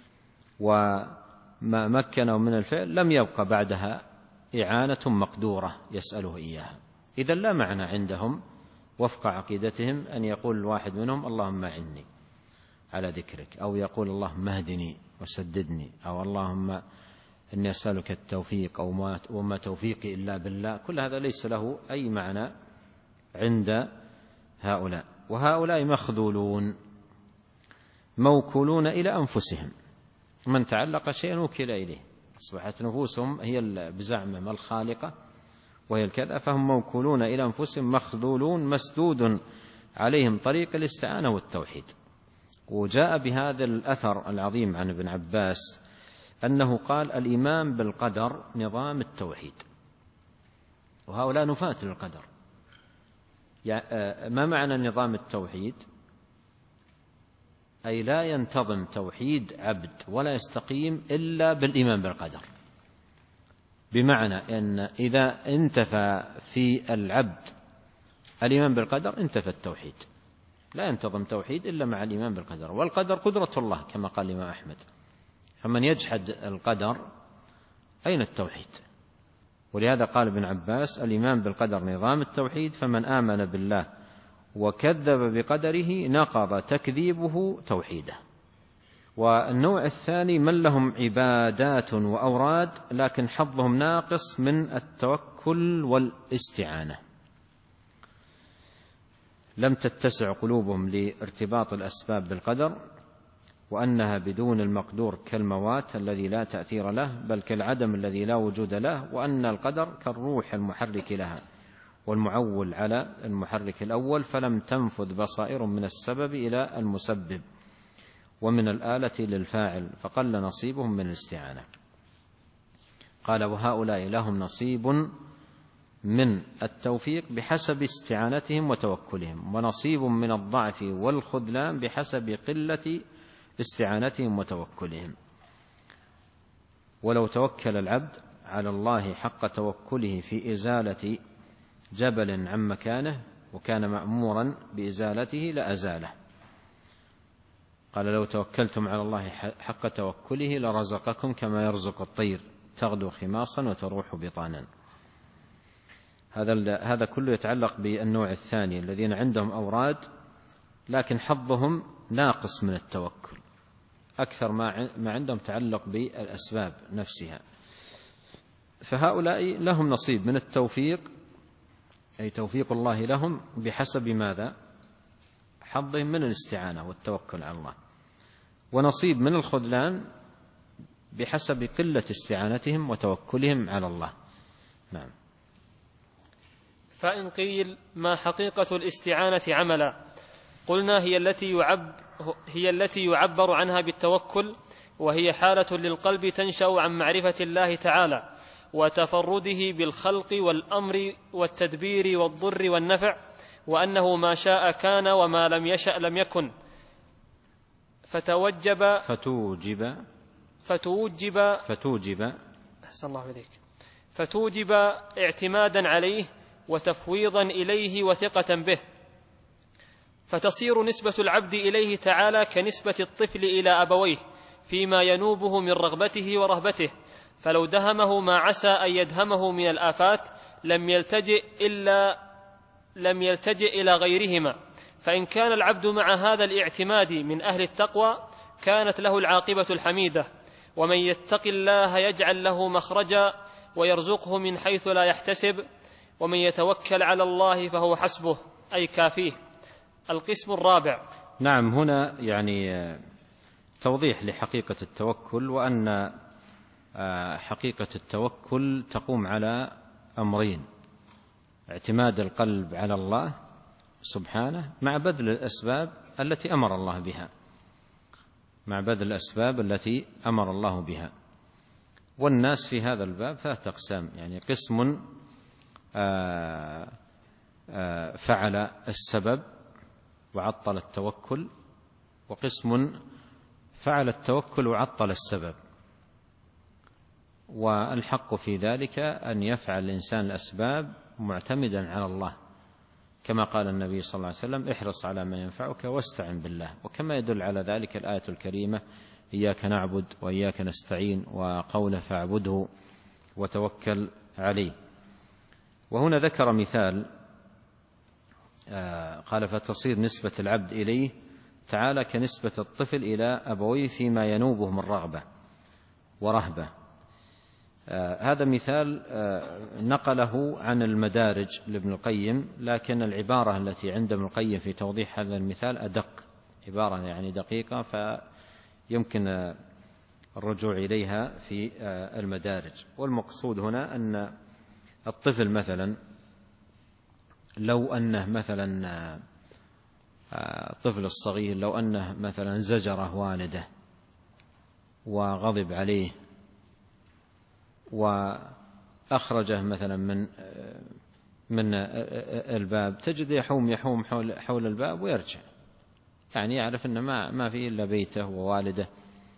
[SPEAKER 1] وما مكنه من الفعل، لم يبقى بعدها إعانة مقدورة يسأله إياها. إذن لا معنى عندهم وفق عقيدتهم أن يقول الواحد منهم اللهم أعني على ذكرك، أو يقول اللهم اهدني وسددني، أو اللهم إني أسألك التوفيق، أو وما توفيقي إلا بالله. كل هذا ليس له أي معنى عند هؤلاء. وهؤلاء مخذولون موكولون إلى أنفسهم، من تعلق شيئا وكل إليه، أصبحت نفوسهم هي بزعمهم الخالقة وهي الكذا، فهم موكولون إلى أنفسهم مخذولون مسدود عليهم طريق الاستعانة والتوحيد. وجاء بهذا الأثر العظيم عن ابن عباس أنه قال الإيمان بالقدر نظام التوحيد، وهؤلاء نفاة للقدر. ما معنى نظام التوحيد؟ أي لا ينتظم توحيد عبد ولا يستقيم إلا بالإيمان بالقدر، بمعنى أن إذا انتفى في العبد الإيمان بالقدر انتفى التوحيد، لا ينتظم توحيد إلا مع الإيمان بالقدر. والقدر قدرة الله كما قال الإمام أحمد، فمن يجحد القدر أين التوحيد؟ ولهذا قال ابن عباس الإيمان بالقدر نظام التوحيد، فمن آمن بالله وكذب بقدره نقض تكذيبه توحيده. والنوع الثاني من لهم عبادات وأوراد لكن حظهم ناقص من التوكل والاستعانة، لم تتسع قلوبهم لارتباط الأسباب بالقدر، وأنها بدون المقدور كالموات الذي لا تأثير له، بل كالعدم الذي لا وجود له، وأن القدر كالروح المحرك لها والمعول على المحرك الأول، فلم تنفذ بصائر من السبب إلى المسبب ومن الآلة للفاعل، فقل نصيبهم من الاستعانة. قال وهؤلاء لهم نصيب من التوفيق بحسب استعانتهم وتوكلهم، ونصيب من الضعف والخذلان بحسب قلة استعانتهم وتوكلهم. ولو توكل العبد على الله حق توكله في إزالة جبل عن مكانه وكان مأمورا بإزالته لأزاله. قال لو توكلتم على الله حق توكله لرزقكم كما يرزق الطير تغدو خماصا وتروح بطانا. هذا كله يتعلق بالنوع الثاني الذين عندهم أوراد لكن حظهم ناقص من التوكل، أكثر ما عندهم تعلق بالأسباب نفسها. فهؤلاء لهم نصيب من التوفيق، أي توفيق الله لهم بحسب ماذا؟ حظهم من الاستعانة والتوكل على الله، ونصيب من الخذلان بحسب قلة استعانتهم وتوكلهم على الله. نعم.
[SPEAKER 2] فإن قيل ما حقيقة الاستعانة عملا؟ قلنا هي التي يعبر عنها بالتوكل، وهي حالة للقلب تنشأ عن معرفة الله تعالى وتفرده بالخلق والأمر والتدبير والضر والنفع، وأنه ما شاء كان وما لم يشأ لم يكن، فتوجب أحسن الله إليك. فتوجب اعتمادا عليه وتفويضا إليه وثقة به، فتصير نسبة العبد إليه تعالى كنسبة الطفل إلى أبويه فيما ينوبه من رغبته ورهبته، فلو دهمه ما عسى أن يدهمه من الآفات لم يلتجئ إلى غيرهما. فإن كان العبد مع هذا الاعتماد من أهل التقوى كانت له العاقبة الحميدة. ومن يتق الله يجعل له مخرجا ويرزقه من حيث لا يحتسب، ومن يتوكل على الله فهو حسبه، أي كافيه. القسم الرابع.
[SPEAKER 1] نعم، هنا يعني توضيح لحقيقة التوكل، وأن حقيقة التوكل تقوم على أمرين: اعتماد القلب على الله سبحانه مع بذل الأسباب التي أمر الله بها، مع بذل الأسباب التي أمر الله بها. والناس في هذا الباب ثلاثة أقسام، يعني قسم فعل السبب وعطل التوكل، وقسم فعل التوكل وعطل السبب. والحق في ذلك أن يفعل الإنسان الأسباب معتمدا على الله، كما قال النبي صلى الله عليه وسلم: احرص على ما ينفعك واستعن بالله. وكما يدل على ذلك الآية الكريمة: إياك نعبد وإياك نستعين، وقوله: فاعبده وتوكل عليه. وهنا ذكر مثال، قال: فتصير نسبة العبد إليه تعالى كنسبة الطفل إلى أبويه فيما ينوبه من رغبة ورهبة. هذا مثال نقله عن المدارج لابن القيم، لكن العبارة التي عند ابن القيم في توضيح هذا المثال أدق، عبارة يعني دقيقة، فيمكن الرجوع إليها في المدارج. والمقصود هنا أن الطفل مثلا لو أنه مثلا الطفل الصغير لو أنه مثلا زجره والده وغضب عليه وأخرجه مثلا من الباب، تجد يحوم حول الباب ويرجع، يعني يعرف أن ما فيه إلا بيته ووالده.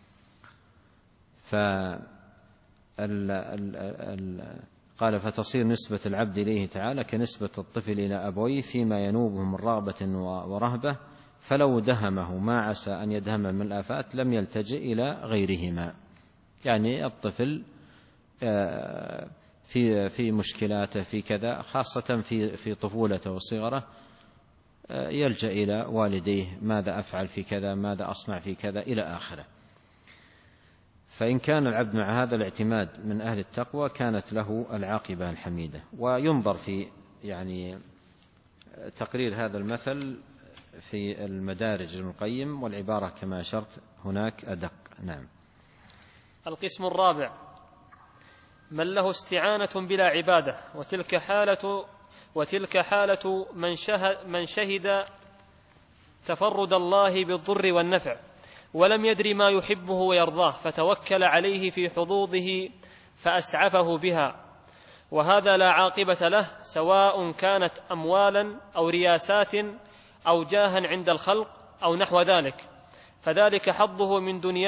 [SPEAKER 1] قال: فتصير نسبة العبد إليه تعالى كنسبة الطفل إلى أبويه فيما ينوبه من رغبة ورهبة، فلو دهمه ما عسى أن يدهم من الآفات لم يلتجئ إلى غيرهما. يعني الطفل في مشكلاته في كذا، خاصة في طفولته وصغره، يلجأ إلى والديه: ماذا أفعل في كذا، ماذا أصنع في كذا، إلى آخره. فإن كان العبد مع هذا الاعتماد من أهل التقوى كانت له العاقبة الحميدة. وينظر في يعني تقرير هذا المثل في المدارج ابن القيم، والعبارة كما أشرت هناك أدق. نعم.
[SPEAKER 2] القسم الرابع: من له استعانة بلا عبادة، وتلك حالة من شهد تفرد الله بالضر والنفع ولم يدر ما يحبه ويرضاه، فتوكل عليه في حظوظه فأسعفه بها، وهذا لا عاقبة له، سواء كانت أموالا أو رياسات أو جاها عند الخلق أو نحو ذلك، فذاك حظه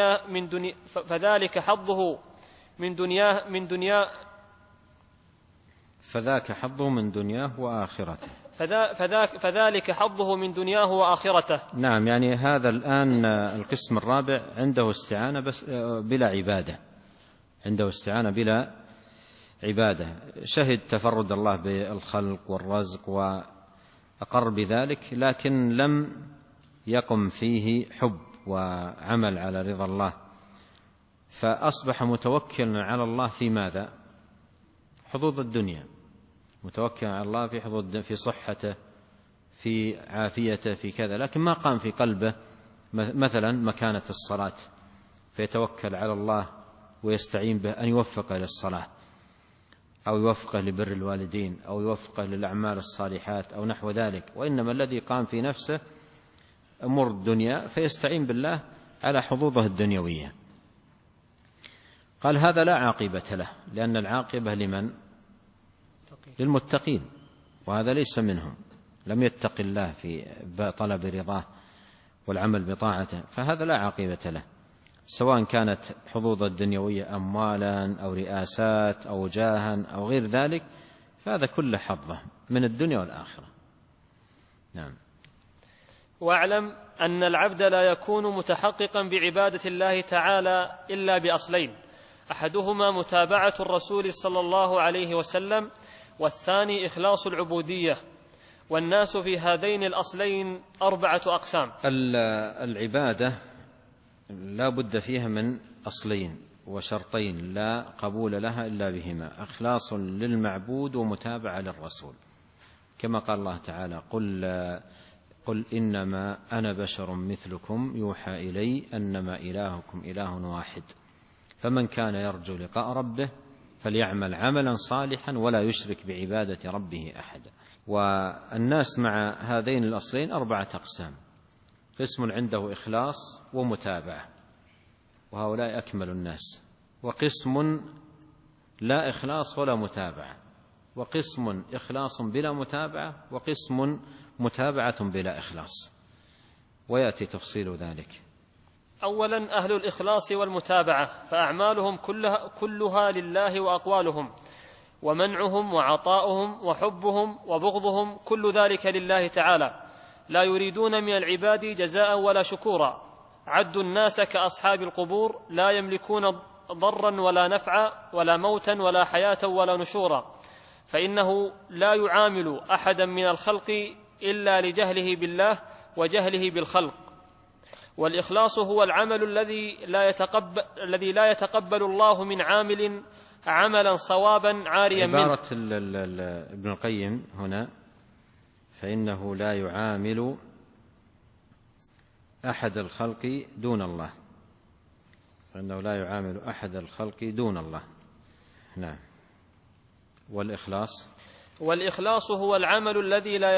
[SPEAKER 2] من دنياه وآخرته. فذلك حظه من دنياه وآخرته.
[SPEAKER 1] نعم، يعني هذا الآن القسم الرابع عنده استعانة بس بلا عبادة، عنده استعانة بلا عبادة، شهد تفرد الله بالخلق والرزق وأقر بذلك، لكن لم يقم فيه حب وعمل على رضا الله، فأصبح متوكلا على الله في ماذا؟ حظوظ الدنيا، متوكل على الله في حظوظ، في صحته، في عافيته، في كذا، لكن ما قام في قلبه مثلا مكانة الصلاة، فيتوكل على الله ويستعين به أن يوفقه للصلاة أو يوفقه لبر الوالدين أو يوفقه للأعمال الصالحات أو نحو ذلك، وإنما الذي قام في نفسه أمور الدنيا فيستعين بالله على حظوظه الدنيوية. قال: هذا لا عاقبة له، لأن العاقبة لمن؟ للمتقين، وهذا ليس منهم، لم يتق الله في طلب رضاه والعمل بطاعته، فهذا لا عاقبة له، سواء كانت حظوظ الدنيوية أموالا أو رئاسات أو جاها أو غير ذلك، فهذا كله حظه من الدنيا والآخرة. نعم.
[SPEAKER 2] واعلم أن العبد لا يكون متحققا بعبادة الله تعالى إلا بأصلين: أحدهما متابعة الرسول صلى الله عليه وسلم، والثاني إخلاص العبودية. والناس في هذين الأصلين 4 أقسام.
[SPEAKER 1] العبادة لا بد فيها من أصلين وشرطين لا قبول لها إلا بهما: إخلاص للمعبود ومتابعة للرسول، كما قال الله تعالى: قل إنما أنا بشر مثلكم يوحى إلي أنما إلهكم إله واحد فمن كان يرجو لقاء ربه فليعمل عملا صالحا ولا يشرك بعبادة ربه أحدا. والناس مع هذين الأصلين 4 أقسام: قسم عنده إخلاص ومتابعة وهؤلاء أكمل الناس، وقسم لا إخلاص ولا متابعة، وقسم إخلاص بلا متابعة، وقسم متابعة بلا إخلاص، ويأتي تفصيل ذلك.
[SPEAKER 2] أولا أهل الإخلاص والمتابعة، فأعمالهم كلها لله، وأقوالهم ومنعهم وعطاؤهم وحبهم وبغضهم كل ذلك لله تعالى، لا يريدون من العباد جزاء ولا شكورا. عدوا الناس كأصحاب القبور، لا يملكون ضرا ولا نفعا ولا موتا ولا حياة ولا نشورا، فإنه لا يعامل أحدا من الخلق إلا لجهله بالله وجهله بالخلق. والإخلاص هو العمل الذي لا يتقبل الله من عامل عملا صوابا عاريا منه.
[SPEAKER 1] عبارة ابن القيم هنا: فإنه لا يعامل أحد الخلق دون الله، فإنه لا يعامل أحد الخلق دون الله. نعم.
[SPEAKER 2] والإخلاص هو العمل الذي لا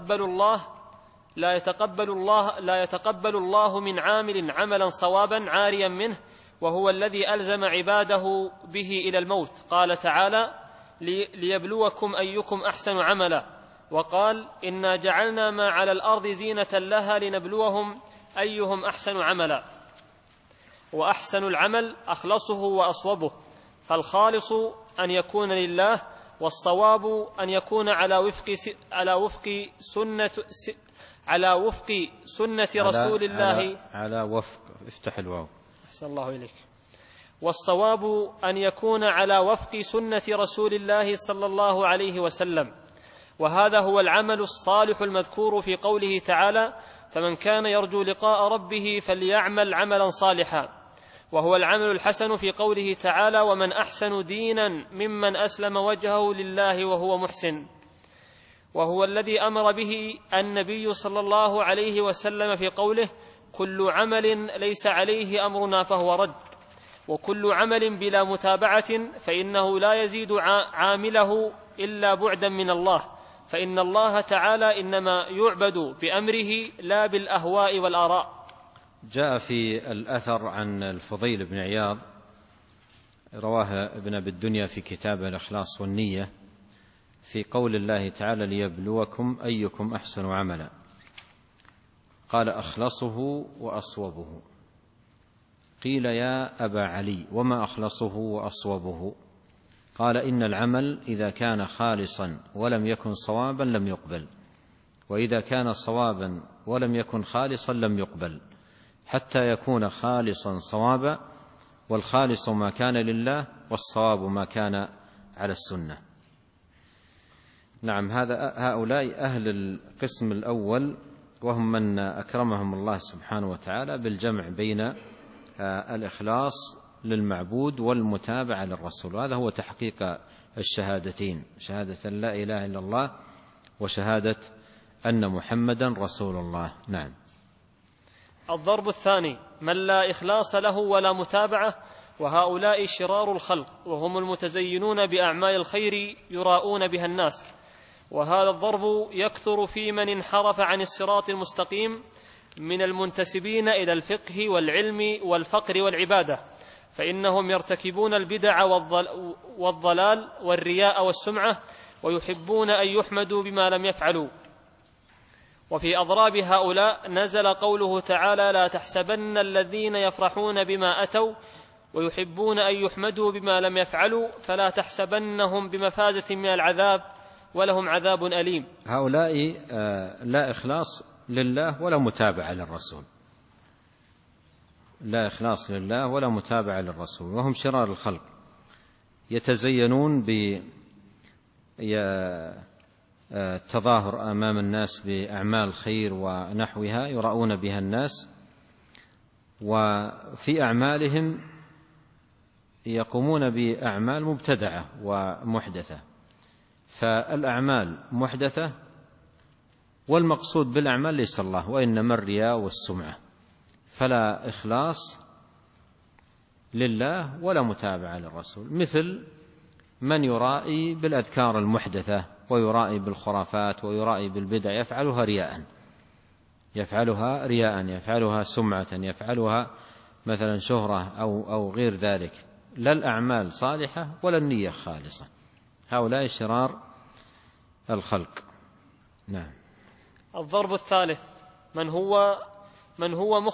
[SPEAKER 2] يتقبل الله من عامل عملا صوابا عاريا منه، وهو الذي ألزم عباده به إلى الموت. قال تعالى: ليبلوكم أيكم أحسن عملا، وقال: إنا جعلنا ما على الأرض زينة لها لنبلوهم أيهم أحسن عملا. وأحسن العمل أخلصه وأصوبه، فالخالص أن يكون لله، والصواب أن يكون على وفق سنة رسول الله.
[SPEAKER 1] على وفق، افتح الواو.
[SPEAKER 2] أحسن الله إليك. والصواب أن يكون على وفق سنة رسول الله صلى الله عليه وسلم، وهذا هو العمل الصالح المذكور في قوله تعالى: فمن كان يرجو لقاء ربه فليعمل عملا صالحا، وهو العمل الحسن في قوله تعالى: ومن أحسن دينا ممن أسلم وجهه لله وهو محسن، وهو الذي أمر به النبي صلى الله عليه وسلم في قوله: كل عمل ليس عليه أمرنا فهو رد. وكل عمل بلا متابعة فإنه لا يزيد عامله إلا بعدا من الله، فإن الله تعالى إنما يعبد بأمره لا بالأهواء والآراء.
[SPEAKER 1] جاء في الأثر عن الفضيل بن عياض، رواه ابن أبي الدنيا في كتاب الإخلاص والنية، في قول الله تعالى: ليبلوكم أيكم أحسن عملا، قال: أخلصه وأصوبه. قيل: يا أبا علي، وما أخلصه وأصوبه؟ قال: إن العمل إذا كان خالصا ولم يكن صوابا لم يقبل، وإذا كان صوابا ولم يكن خالصا لم يقبل، حتى يكون خالصا صوابا، والخالص ما كان لله، والصواب ما كان على السنة. نعم. هؤلاء أهل القسم الأول، وهم من أكرمهم الله سبحانه وتعالى بالجمع بين الإخلاص للمعبود والمتابعة للرسول، وهذا هو تحقيق الشهادتين: شهادة أن لا إله إلا الله وشهادة أن محمدا رسول الله. نعم.
[SPEAKER 2] الضرب الثاني: من لا إخلاص له ولا متابعة، وهؤلاء شرار الخلق، وهم المتزينون بأعمال الخير يراءون بها الناس. وهذا الضرب يكثر في من انحرف عن الصراط المستقيم من المنتسبين إلى الفقه والعلم والفقر والعبادة، فإنهم يرتكبون البدع والضلال والرياء والسمعة، ويحبون أن يحمدوا بما لم يفعلوا. وفي أضراب هؤلاء نزل قوله تعالى: لا تحسبن الذين يفرحون بما أتوا ويحبون أن يحمدوا بما لم يفعلوا فلا تحسبنهم بمفازة من العذاب ولهم عذاب أليم.
[SPEAKER 1] هؤلاء لا إخلاص لله ولا متابعة للرسول، لا إخلاص لله ولا متابعة للرسول، وهم شرار الخلق، يتزينون بالتظاهر أمام الناس بأعمال خير ونحوها يرؤون بها الناس، وفي أعمالهم يقومون بأعمال مبتدعة ومحدثة. فالأعمال محدثة، والمقصود بالأعمال ليس الله وإنما الرياء والسمعة، فلا إخلاص لله ولا متابعة للرسول، مثل من يرائي بالأذكار المحدثة ويرائي بالخرافات ويرائي بالبدع، يفعلها رياء، يفعلها سمعة، يفعلها مثلا شهرة أو غير ذلك، لا الأعمال صالحة ولا النية خالصة. هؤلاء شرار الخلق. نعم.
[SPEAKER 2] الضرب الثالث: من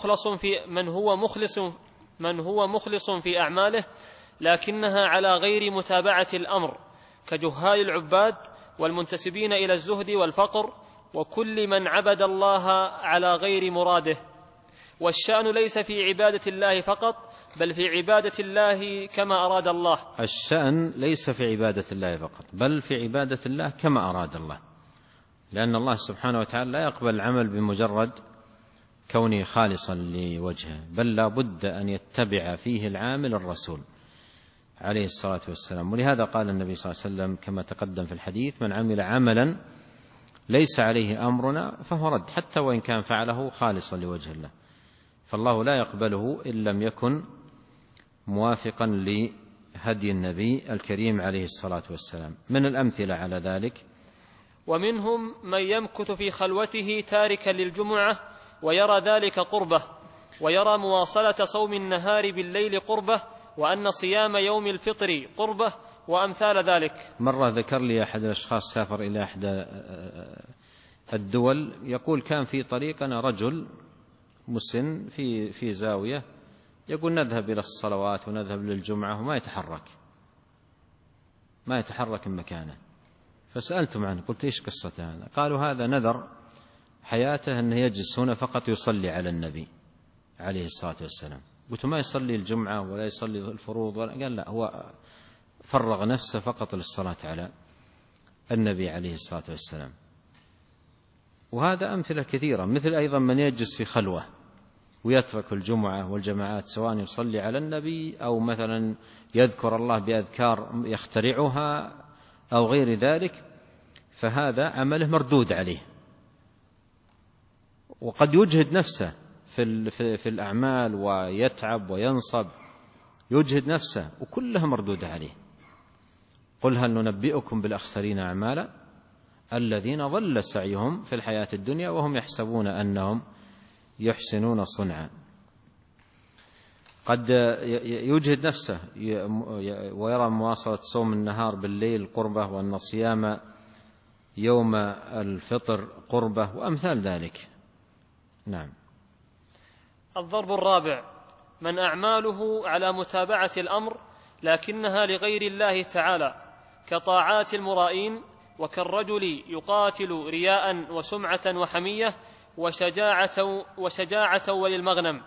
[SPEAKER 2] هو مخلص في أعماله لكنها على غير متابعة الأمر، كجهال العباد والمنتسبين إلى الزهد والفقر وكل من عبد الله على غير مراده. والشأن ليس في عبادة الله فقط، بل في عبادة الله كما أراد الله.
[SPEAKER 1] الشأن ليس في عبادة الله فقط، بل في عبادة الله كما أراد الله، لأن الله سبحانه وتعالى لا يقبل العمل بمجرد كونه خالصا لوجهه، بل لا بد أن يتبع فيه العامل الرسول عليه الصلاة والسلام. ولهذا قال النبي صلى الله عليه وسلم كما تقدم في الحديث: من عمل عملا ليس عليه أمرنا فهو رد، حتى وإن كان فعله خالصا لوجه الله، فالله لا يقبله إن لم يكن موافقا لهدي النبي الكريم عليه الصلاة والسلام. من الأمثلة على ذلك:
[SPEAKER 2] ومنهم من يمكث في خلوته تاركا للجمعة ويرى ذلك قربة، ويرى مواصلة صوم النهار بالليل قربة، وأن صيام يوم الفطر قربة، وأمثال ذلك.
[SPEAKER 1] مرة ذكر لي أحد الأشخاص سافر إلى إحدى الدول، يقول: كان في طريقنا رجل مسن في زاوية، يقول: نذهب إلى الصلوات ونذهب للجمعة وما يتحرك من مكانه. فسألتم عنه، قلت: إيش قصة هذا؟ قالوا: هذا نذر حياته أنه يجلس هنا فقط يصلي على النبي عليه الصلاة والسلام. قلت: ما يصلي الجمعة ولا يصلي الفروض قال: لا، هو فرغ نفسه فقط للصلاة على النبي عليه الصلاة والسلام. وهذا أمثلة كثيرة. مثل أيضا من يجلس في خلوة ويترك الجمعة والجماعات، سواء يصلي على النبي أو مثلا يذكر الله بأذكار يخترعها أو غير ذلك، فهذا عمله مردود عليه. وقد يجهد نفسه في الأعمال ويتعب وينصب، يجهد نفسه وكلها مردودة عليه. قل هل ننبئكم بالأخسرين أعمالا الذين ضل سعيهم في الحياة الدنيا وهم يحسبون أنهم يحسنون صنعا. قد يجهد نفسه ويرى مواصلة صوم النهار بالليل قربة، وأن صيام يوم الفطر قربة، وأمثال ذلك. نعم.
[SPEAKER 2] الضرب الرابع: من أعماله على متابعة الأمر لكنها لغير الله تعالى، كطاعات المرائين، وكالرجل يقاتل رياء وسمعة وحمية وشجاعة وللمغنم،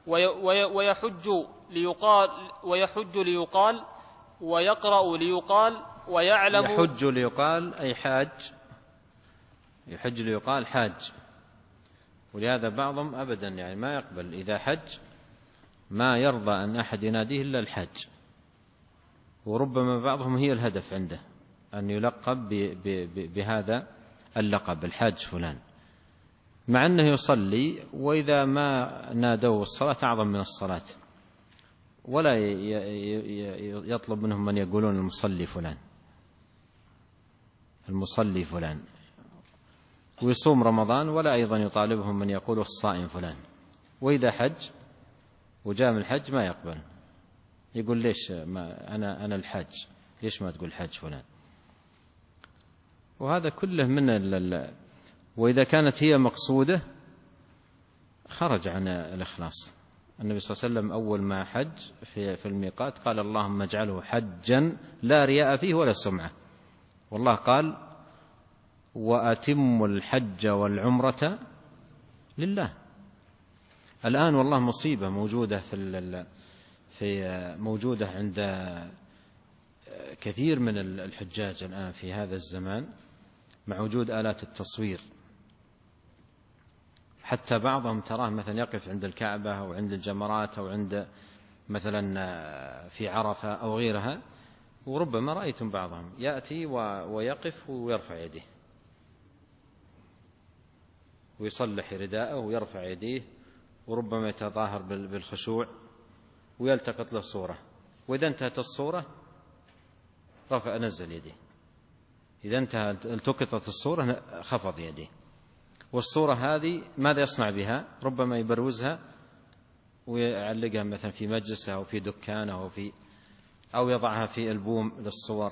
[SPEAKER 2] ويحج ليقال ويقرأ ليقال ويعلم.
[SPEAKER 1] يحج ليقال أي حاج، يحج ليقال حاج. ولهذا بعضهم أبدا يعني ما يقبل إذا حج، ما يرضى أن أحد يناديه إلا الحاج، وربما بعضهم هي الهدف عنده أن يلقب بهذا اللقب، الحاج فلان، مع أنه يصلي، وإذا ما نادوا الصلاة أعظم من الصلاة، ولا يطلب منهم من يقولون المصلي فلان، ويصوم رمضان ولا أيضا يطالبهم من يقول الصائم فلان. وإذا حج وجاء من الحج ما يقبل، يقول: ليش ما أنا الحاج، ليش ما تقول حج فلان؟ وهذا كله من وإذا كانت هي مقصودة خرج عن الإخلاص. النبي صلى الله عليه وسلم أول ما حج في الميقات قال اللهم اجعله حجا لا رياء فيه ولا سمعة، والله قال وأتم الحج والعمرة لله. الآن والله مصيبة موجودة موجودة عند كثير من الحجاج الآن في هذا الزمان مع وجود آلات التصوير. حتى بعضهم تراه مثلا يقف عند الكعبة أو عند الجمرات أو عند مثلا في عرفة أو غيرها، وربما رأيتم بعضهم يأتي ويقف ويرفع يديه ويصلح رداءه ويرفع يديه، وربما يتظاهر بالخشوع ويلتقط له صورة، وإذا انتهت الصورة نزل يديه، إذا التقطت الصورة خفض يديه. والصورة هذه ماذا يصنع بها؟ ربما يبروزها ويعلقها مثلا في مجلسه أو في دكانه أو يضعها في ألبوم للصور،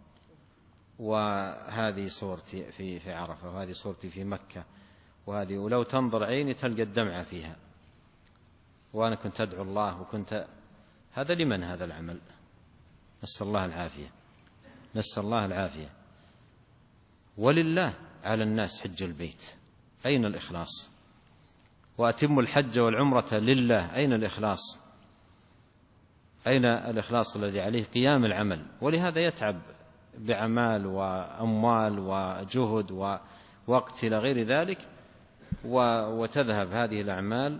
[SPEAKER 1] وهذه صورتي في عرفة، وهذه صورتي في مكة، وهذه ولو تنظر عيني تلقى الدمعة فيها، وأنا كنت أدعو الله هذا لمن هذا العمل؟ نسأل الله العافية، نسأل الله العافية. ولله على الناس حج البيت، أين الإخلاص؟ وأتم الحج والعمرة لله، أين الإخلاص؟ أين الإخلاص الذي عليه قيام العمل؟ ولهذا يتعب بعمال وأموال وجهد ووقت إلى غير ذلك، وتذهب هذه الأعمال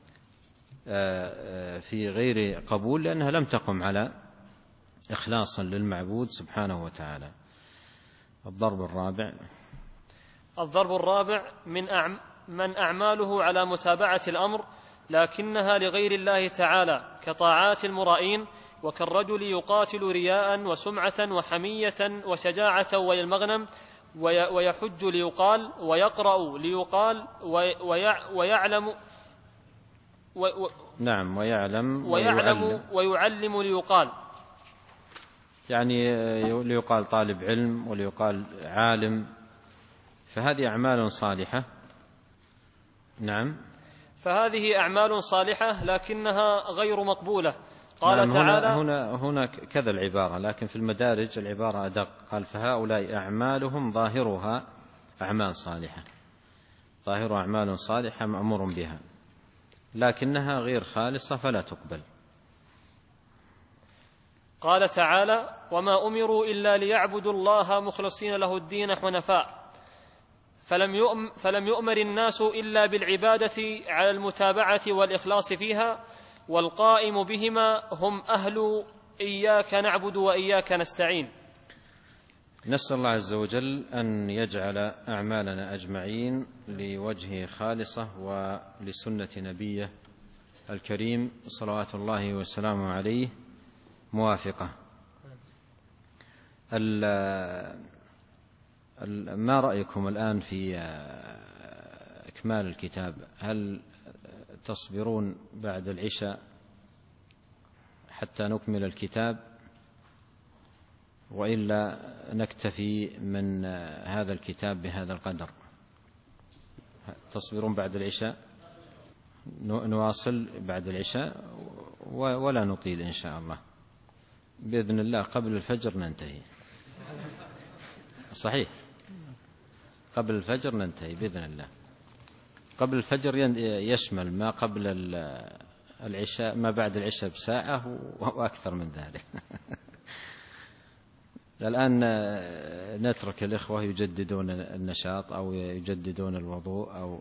[SPEAKER 1] في غير قبول لأنها لم تقم على إخلاصا للمعبود سبحانه وتعالى. الضرب الرابع من أعماله على متابعة الأمر لكنها لغير الله تعالى كطاعات المرائين، وكالرجل يقاتل رياء وسمعة وحمية وشجاعة وللمغنم، ويحج ليقال، ويقرأ ليقال، ويعلم نعم
[SPEAKER 2] ويعلم ليقال،
[SPEAKER 1] يعني ليقال طالب علم وليقال عالم، فهذه أعمال صالحة. نعم،
[SPEAKER 2] فهذه أعمال صالحة لكنها غير مقبولة. قال
[SPEAKER 1] نعم
[SPEAKER 2] تعالى
[SPEAKER 1] هنا كذا العبارة، لكن في المدارج العبارة أدق، قال فهؤلاء أعمالهم ظاهرها أعمال صالحة، ظاهر أعمال صالحة مأمور بها لكنها غير خالصة فلا تقبل.
[SPEAKER 2] قال تعالى وما أمروا إلا ليعبدوا الله مخلصين له الدين حنفاء، فلم يؤمر الناس إلا بالعبادة على المتابعة والإخلاص فيها، والقائم بهما هم أهل إياك نعبد وإياك نستعين.
[SPEAKER 1] نسأل الله عز وجل أن يجعل أعمالنا أجمعين لوجهه خالصة ولسنة نبيه الكريم صلوات الله وسلامه عليه موافقة. ما رأيكم الآن في إكمال الكتاب؟ هل تصبرون بعد العشاء حتى نكمل الكتاب، وإلا نكتفي من هذا الكتاب بهذا القدر؟ تصبرون بعد العشاء؟ نواصل بعد العشاء ولا نطيل إن شاء الله، بإذن الله قبل الفجر ننتهي. صحيح، قبل الفجر ننتهي بإذن الله. قبل الفجر يشمل ما قبل العشاء، ما بعد العشاء بساعة وأكثر من ذلك. الآن نترك الإخوة يجددون النشاط أو يجددون الوضوء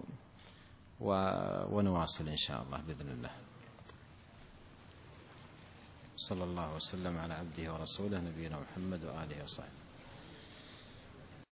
[SPEAKER 1] ونواصل إن شاء الله بإذن الله. صلى الله وسلم على عبده ورسوله نبينا محمد وآله وصحبه.